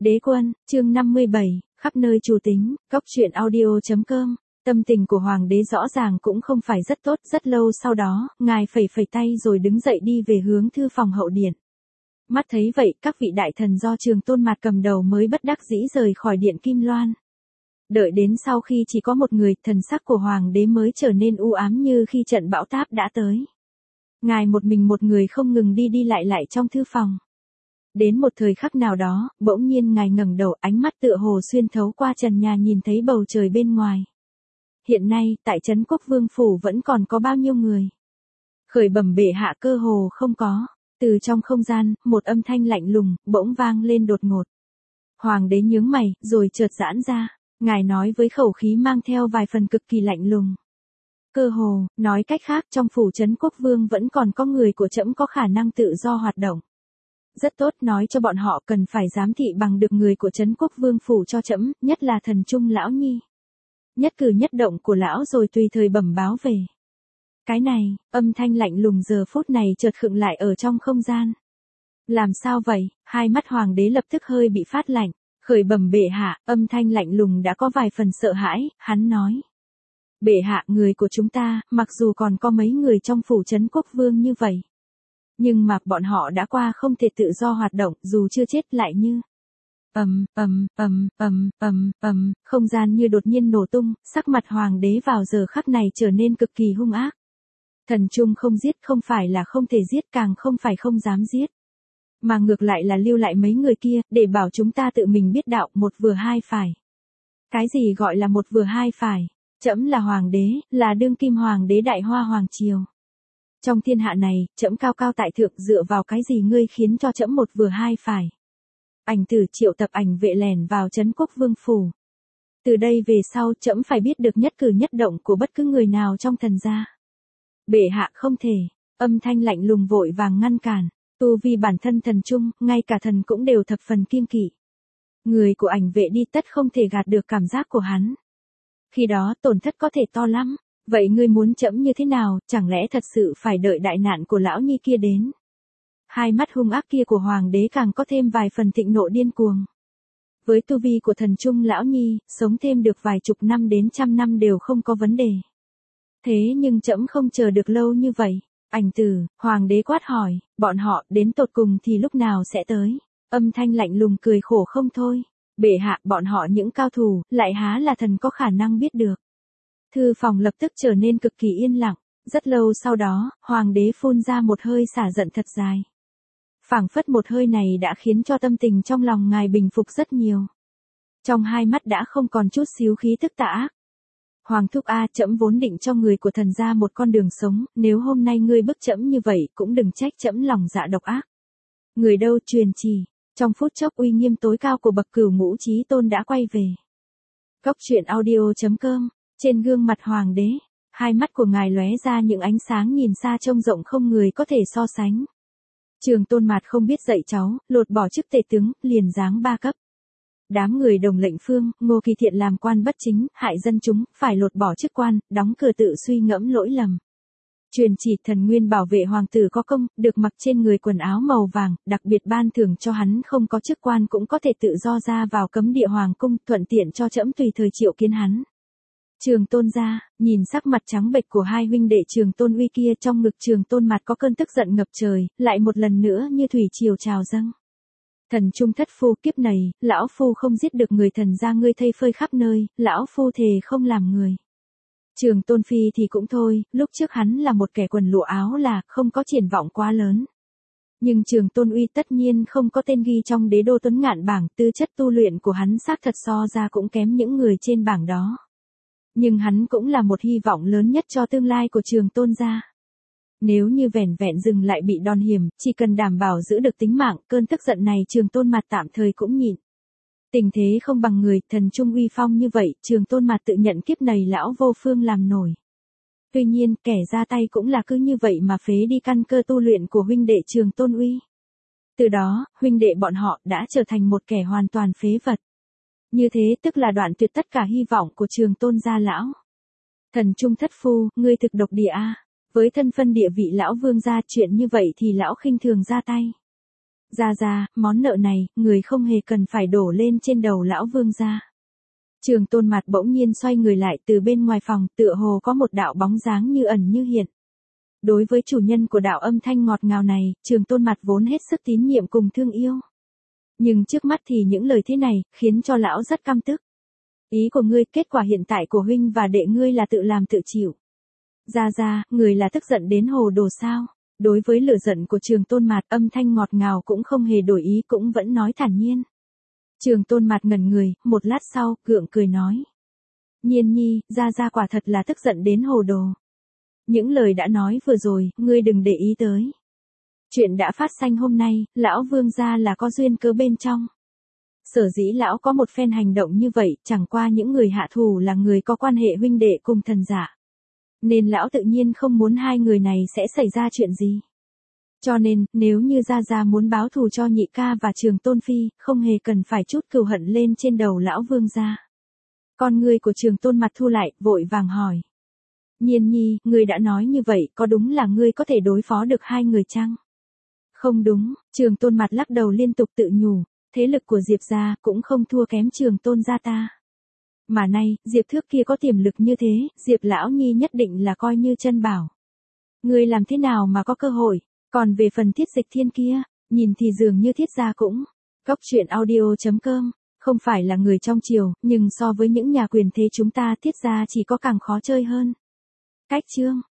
Đế quân, chương 57, khắp nơi chủ tính, góc truyện audio.com. Tâm tình của hoàng đế rõ ràng cũng không phải rất tốt, rất lâu sau đó, ngài phẩy phẩy tay rồi đứng dậy đi về hướng thư phòng hậu điện. Mắt thấy vậy, các vị đại thần do Trường Tôn Mạt cầm đầu mới bất đắc dĩ rời khỏi điện Kim Loan. Đợi đến sau khi chỉ có một người, thần sắc của hoàng đế mới trở nên u ám như khi trận bão táp đã tới. Ngài một mình một người không ngừng đi đi lại trong thư phòng. Đến một thời khắc nào đó, bỗng nhiên ngài ngẩng đầu, ánh mắt tựa hồ xuyên thấu qua trần nhà nhìn thấy bầu trời bên ngoài. Hiện nay, tại trấn Quốc Vương Phủ vẫn còn có bao nhiêu người? Khởi bẩm bệ hạ, cơ hồ không có. Từ trong không gian, một âm thanh lạnh lùng, bỗng vang lên đột ngột. Hoàng đế nhướng mày, rồi chợt giãn ra. Ngài nói với khẩu khí mang theo vài phần cực kỳ lạnh lùng. Cơ hồ, nói cách khác, trong phủ trấn Quốc Vương vẫn còn có người của trẫm có khả năng tự do hoạt động. Rất tốt, nói cho bọn họ cần phải giám thị bằng được người của trấn Quốc Vương phủ cho trẫm, nhất là thần trung lão nhi. Nhất cử nhất động của lão rồi tùy thời bẩm báo về. Cái này, âm thanh lạnh lùng giờ phút này chợt khựng lại ở trong không gian. Làm sao vậy? Hai mắt hoàng đế lập tức hơi bị phát lạnh. Khởi bẩm bệ hạ, âm thanh lạnh lùng đã có vài phần sợ hãi, hắn nói. Bệ hạ, người của chúng ta, mặc dù còn có mấy người trong phủ trấn Quốc Vương như vậy. Nhưng mà bọn họ đã qua không thể tự do hoạt động, dù chưa chết lại như. Không gian như đột nhiên nổ tung, sắc mặt hoàng đế vào giờ khắc này trở nên cực kỳ hung ác. Thần trung không giết, không phải là không thể giết, càng không phải không dám giết. Mà ngược lại là lưu lại mấy người kia, để bảo chúng ta tự mình biết đạo, một vừa hai phải. Cái gì gọi là một vừa hai phải? Trẫm là hoàng đế, là đương kim hoàng đế Đại Hoa Hoàng Triều. Trong thiên hạ này, trẫm cao cao tại thượng, dựa vào cái gì ngươi khiến cho trẫm một vừa hai phải? Ảnh tử triệu tập ảnh vệ lẻn vào trấn Quốc Vương phủ. Từ đây về sau, trẫm phải biết được nhất cử nhất động của bất cứ người nào trong thần gia. Bệ hạ không thể. Âm thanh lạnh lùng vội vàng ngăn cản. Tu vi bản thân thần trung, ngay cả thần cũng đều thập phần kiêng kỵ. Người của ảnh vệ đi tất không thể gạt được cảm giác của hắn. Khi đó tổn thất có thể to lắm. Vậy ngươi muốn trẫm như thế nào, chẳng lẽ thật sự phải đợi đại nạn của lão nhi kia đến? Hai mắt hung ác kia của hoàng đế càng có thêm vài phần thịnh nộ điên cuồng. Với tu vi của thần trung lão nhi, sống thêm được vài chục năm đến trăm năm đều không có vấn đề. Thế nhưng trẫm không chờ được lâu như vậy. Ảnh tử, hoàng đế quát hỏi, bọn họ đến tột cùng thì lúc nào sẽ tới? Âm thanh lạnh lùng cười khổ không thôi. Bệ hạ, bọn họ những cao thủ, lại há là thần có khả năng biết được. Thư phòng lập tức trở nên cực kỳ yên lặng. Rất lâu sau đó, hoàng đế phun ra một hơi xả giận thật dài. Phảng phất một hơi này đã khiến cho tâm tình trong lòng ngài bình phục rất nhiều. Trong hai mắt đã không còn chút xíu khí tức tà ác. Hoàng thúc a, trẫm vốn định cho người của thần gia một con đường sống, nếu hôm nay ngươi bức trẫm như vậy, cũng đừng trách trẫm lòng dạ độc ác. Người đâu truyền chỉ, trong phút chốc uy nghiêm tối cao của bậc Cửu Ngũ Chí Tôn đã quay về. Góc truyện audio.com. Trên gương mặt hoàng đế, hai mắt của ngài lóe ra những ánh sáng nhìn xa trông rộng không người có thể so sánh. Trường Tôn Mạt không biết dạy cháu, lột bỏ chức tể tướng, liền giáng 3 cấp. Đám người đồng lệnh phương, Ngô Kỳ Thiện làm quan bất chính, hại dân chúng, phải lột bỏ chức quan, đóng cửa tự suy ngẫm lỗi lầm. Truyền chỉ thần nguyên bảo vệ hoàng tử có công, được mặc trên người quần áo màu vàng, đặc biệt ban thưởng cho hắn không có chức quan cũng có thể tự do ra vào cấm địa hoàng cung, thuận tiện cho trẫm tùy thời triệu kiến hắn. Trường Tôn gia, nhìn sắc mặt trắng bệch của hai huynh đệ Trường Tôn Uy kia, trong ngực Trường Tôn Mạt có cơn tức giận ngập trời, lại một lần nữa như thủy triều trào dâng. Thần trung thất phu, kiếp này, lão phu không giết được người thần gia ngươi thây phơi khắp nơi, lão phu thề không làm người. Trường Tôn Phi thì cũng thôi, lúc trước hắn là một kẻ quần lụa áo là, không có triển vọng quá lớn. Nhưng Trường Tôn Uy tất nhiên không có tên ghi trong đế đô tuấn ngạn bảng, tư chất tu luyện của hắn xác thật so ra cũng kém những người trên bảng đó. Nhưng hắn cũng là một hy vọng lớn nhất cho tương lai của Trường Tôn gia. Nếu như vẻn vẹn dừng lại bị đòn hiểm, chỉ cần đảm bảo giữ được tính mạng, cơn tức giận này Trường Tôn Mạt tạm thời cũng nhịn. Tình thế không bằng người, thần trung uy phong như vậy, Trường Tôn Mạt tự nhận kiếp này lão vô phương làm nổi. Tuy nhiên, kẻ ra tay cũng là cứ như vậy mà phế đi căn cơ tu luyện của huynh đệ Trường Tôn Uy. Từ đó, huynh đệ bọn họ đã trở thành một kẻ hoàn toàn phế vật. Như thế tức là đoạn tuyệt tất cả hy vọng của Trường Tôn gia lão. Thần trung thất phu, ngươi thực độc địa a. Với thân phân địa vị lão vương gia, chuyện như vậy thì lão khinh thường ra tay. Ra, món nợ này, người không hề cần phải đổ lên trên đầu lão vương gia. Trường Tôn Mạt bỗng nhiên xoay người lại từ bên ngoài phòng, tựa hồ có một đạo bóng dáng như ẩn như hiện. Đối với chủ nhân của đạo âm thanh ngọt ngào này, Trường Tôn Mạt vốn hết sức tín nhiệm cùng thương yêu. Nhưng trước mắt thì những lời thế này, khiến cho lão rất căm tức. Ý của ngươi, kết quả hiện tại của huynh và đệ ngươi là tự làm tự chịu. Ra, người là tức giận đến hồ đồ sao? Đối với lửa giận của Trường Tôn Mạt, âm thanh ngọt ngào cũng không hề đổi ý, cũng vẫn nói thản nhiên. Trường Tôn Mạt ngẩn người, một lát sau, gượng cười nói. Nhiên nhi, ra quả thật là tức giận đến hồ đồ. Những lời đã nói vừa rồi, ngươi đừng để ý tới. Chuyện đã phát sinh hôm nay, lão vương gia là có duyên cớ bên trong. Sở dĩ lão có một phen hành động như vậy, chẳng qua những người hạ thủ là người có quan hệ huynh đệ cùng thần giả. Nên lão tự nhiên không muốn hai người này sẽ xảy ra chuyện gì. Cho nên, nếu như Gia muốn báo thù cho nhị ca và Trường Tôn Phi, không hề cần phải chút cừu hận lên trên đầu lão vương gia. Con ngươi của Trường Tôn Mạt thu lại, vội vàng hỏi. Nhiên nhi, ngươi đã nói như vậy, có đúng là ngươi có thể đối phó được hai người chăng? Không đúng, Trường Tôn Mạt lắc đầu liên tục tự nhủ, thế lực của Diệp gia cũng không thua kém Trường Tôn gia ta. Mà nay, Diệp Thước kia có tiềm lực như thế, Diệp lão nhi nhất định là coi như chân bảo. Ngươi làm thế nào mà có cơ hội? Còn về phần Thiết Dịch Thiên kia, nhìn thì dường như Thiết gia cũng. Góc truyện audio.com, không phải là người trong triều, nhưng so với những nhà quyền thế chúng ta Thiết gia chỉ có càng khó chơi hơn. Cách chương